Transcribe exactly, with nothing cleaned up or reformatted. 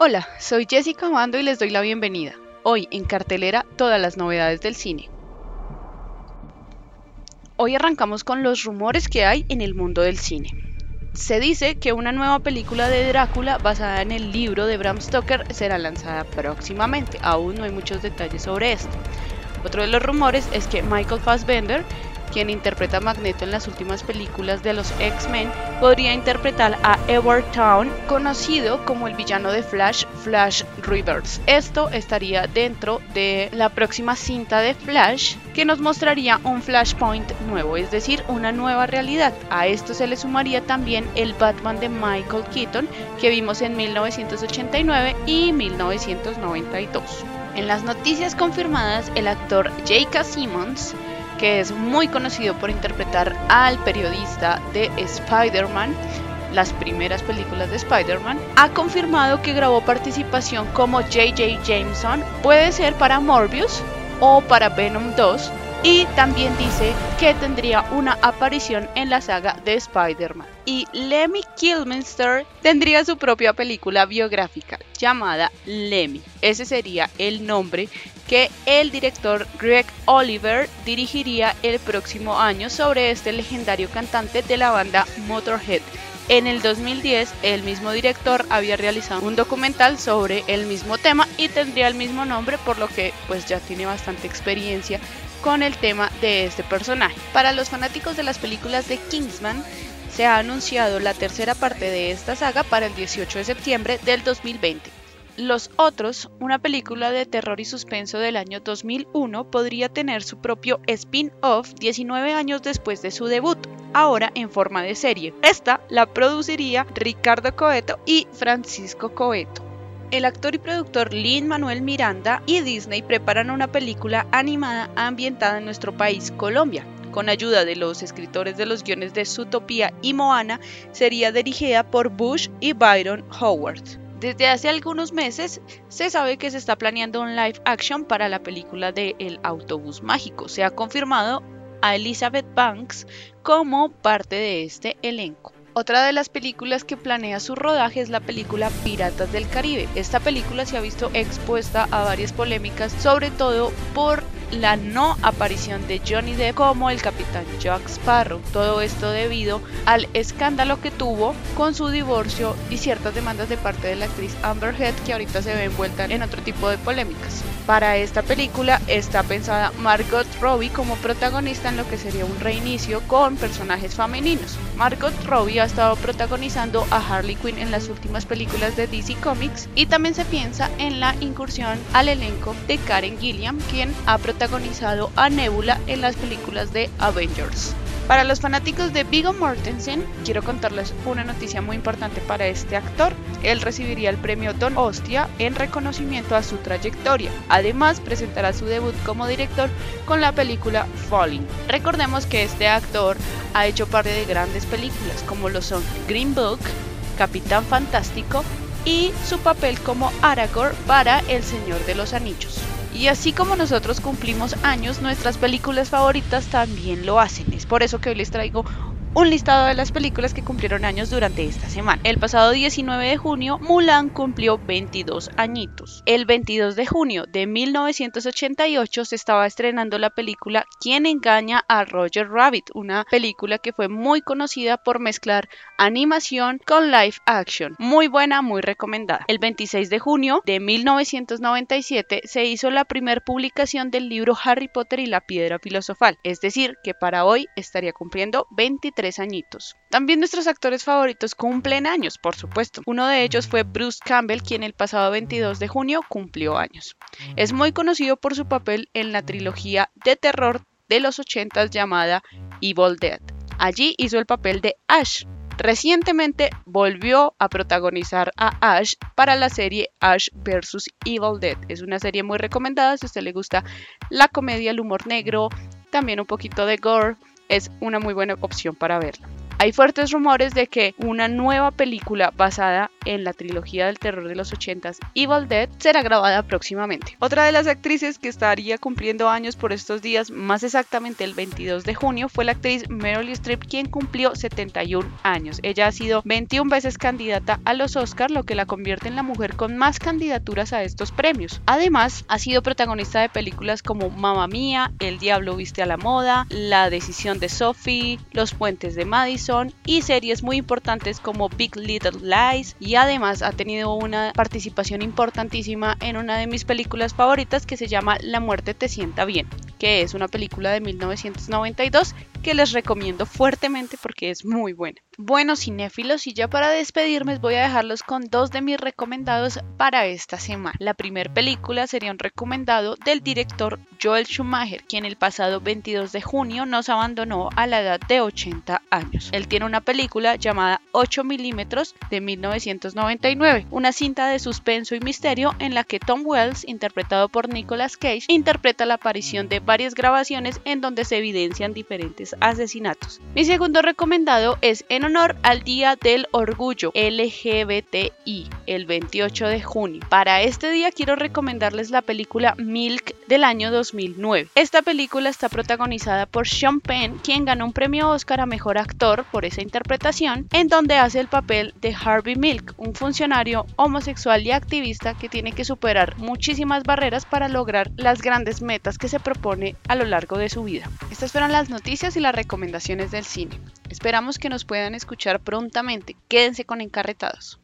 Hola, soy Jessica Mando y les doy la bienvenida. Hoy en cartelera todas las novedades del cine. Hoy arrancamos con los rumores que hay en el mundo del cine. Se dice que una nueva película de Drácula basada en el libro de Bram Stoker será lanzada próximamente. Aún no hay muchos detalles sobre esto. Otro de los rumores es que Michael Fassbender, quien interpreta a Magneto en las últimas películas de los X-Men, podría interpretar a Edward Town, conocido como el villano de Flash, Flash Reverse. Esto estaría dentro de la próxima cinta de Flash, que nos mostraría un Flashpoint nuevo, es decir, una nueva realidad. A esto se le sumaría también el Batman de Michael Keaton, que vimos en mil novecientos ochenta y nueve y mil novecientos noventa y dos. En las noticias confirmadas, el actor J K. Simmons, que es muy conocido por interpretar al periodista de Spider-Man, las primeras películas de Spider-Man, ha confirmado que grabó participación como J J. Jameson, puede ser para Morbius o para Venom dos, y también dice que tendría una aparición en la saga de Spider-Man. Y Lemmy Kilmister tendría su propia película biográfica llamada Lemmy. Ese sería el nombre que el director Greg Oliver dirigiría el próximo año sobre este legendario cantante de la banda Motorhead. En el dos mil diez, el mismo director había realizado un documental sobre el mismo tema y tendría el mismo nombre, por lo que pues ya tiene bastante experiencia con el tema de este personaje. Para los fanáticos de las películas de Kingsman, se ha anunciado la tercera parte de esta saga para el dieciocho de septiembre del dos mil veinte. Los Otros, una película de terror y suspenso del año dos mil uno, podría tener su propio spin-off diecinueve años después de su debut, ahora en forma de serie. Esta la produciría Ricardo Coeto y Francisco Coeto. El actor y productor Lin-Manuel Miranda y Disney preparan una película animada ambientada en nuestro país, Colombia. Con ayuda de los escritores de los guiones de Zootopia y Moana, sería dirigida por Bush y Byron Howard. Desde hace algunos meses se sabe que se está planeando un live action para la película de El Autobús Mágico. Se ha confirmado a Elizabeth Banks como parte de este elenco. Otra de las películas que planea su rodaje es la película Piratas del Caribe. Esta película se ha visto expuesta a varias polémicas, sobre todo por la no aparición de Johnny Depp como el capitán Jack Sparrow. Todo esto debido al escándalo que tuvo con su divorcio y ciertas demandas de parte de la actriz Amber Heard, que ahorita se ve envuelta en otro tipo de polémicas. Para esta película está pensada Margot Robbie como protagonista en lo que sería un reinicio con personajes femeninos. Margot Robbie ha estado protagonizando a Harley Quinn en las últimas películas de D C Comics, y también se piensa en la incursión al elenco de Karen Gilliam, quien ha protagonizado a Nebula en las películas de Avengers. Para los fanáticos de Viggo Mortensen, quiero contarles una noticia muy importante para este actor. Él recibiría el premio Don Hostia en reconocimiento a su trayectoria. Además, presentará su debut como director con la película Falling. Recordemos que este actor ha hecho parte de grandes películas como lo son Green Book, Capitán Fantástico y su papel como Aragorn para El Señor de los Anillos. Y así como nosotros cumplimos años, nuestras películas favoritas también lo hacen. Es por eso que hoy les traigo un listado de las películas que cumplieron años durante esta semana. El pasado diecinueve de junio, Mulan cumplió veintidós añitos. El veintidós de junio de mil novecientos ochenta y ocho se estaba estrenando la película ¿Quién engaña a Roger Rabbit?, una película que fue muy conocida por mezclar animación con live action. Muy buena, muy recomendada. El veintiséis de junio de mil novecientos noventa y siete se hizo la primera publicación del libro Harry Potter y la Piedra Filosofal, es decir, que para hoy estaría cumpliendo veintitrés añitos. También nuestros actores favoritos cumplen años, por supuesto. Uno de ellos fue Bruce Campbell, quien el pasado veintidós de junio cumplió años. Es muy conocido por su papel en la trilogía de terror de los ochentas llamada Evil Dead. Allí hizo el papel de Ash. Recientemente volvió a protagonizar a Ash para la serie Ash versus. Evil Dead. Es una serie muy recomendada si a usted le gusta la comedia, el humor negro, también un poquito de gore. Es una muy buena opción para verla. Hay fuertes rumores de que una nueva película basada en la trilogía del terror de los ochentas, Evil Dead, será grabada próximamente. Otra de las actrices que estaría cumpliendo años por estos días, más exactamente el veintidós de junio, fue la actriz Meryl Streep, quien cumplió setenta y un años. Ella ha sido veintiuna veces candidata a los Oscar, lo que la convierte en la mujer con más candidaturas a estos premios. Además, ha sido protagonista de películas como Mamma Mía, El Diablo Viste a la Moda, La Decisión de Sophie, Los Puentes de Madison y series muy importantes como Big Little Lies, y además ha tenido una participación importantísima en una de mis películas favoritas que se llama La Muerte Te Sienta Bien, que es una película de mil novecientos noventa y dos que les recomiendo fuertemente porque es muy buena. Bueno, cinéfilos, y ya para despedirme voy a dejarlos con dos de mis recomendados para esta semana. La primera película sería un recomendado del director Joel Schumacher, quien el pasado veintidós de junio nos abandonó a la edad de ochenta años. Él tiene una película llamada ocho milímetros de mil novecientos noventa y nueve, una cinta de suspenso y misterio en la que Tom Wells, interpretado por Nicolas Cage, interpreta la aparición de varias grabaciones en donde se evidencian diferentes asesinatos. Mi segundo recomendado es en honor al Día del Orgullo L G B T I, el veintiocho de junio. Para este día quiero recomendarles la película Milk del año dos mil nueve. Esta película está protagonizada por Sean Penn, quien ganó un premio Oscar a Mejor Actor por esa interpretación, en donde hace el papel de Harvey Milk, un funcionario homosexual y activista que tiene que superar muchísimas barreras para lograr las grandes metas que se propone a lo largo de su vida. Estas fueron las noticias y las recomendaciones del cine. Esperamos que nos puedan escuchar prontamente. Quédense con Encarretados.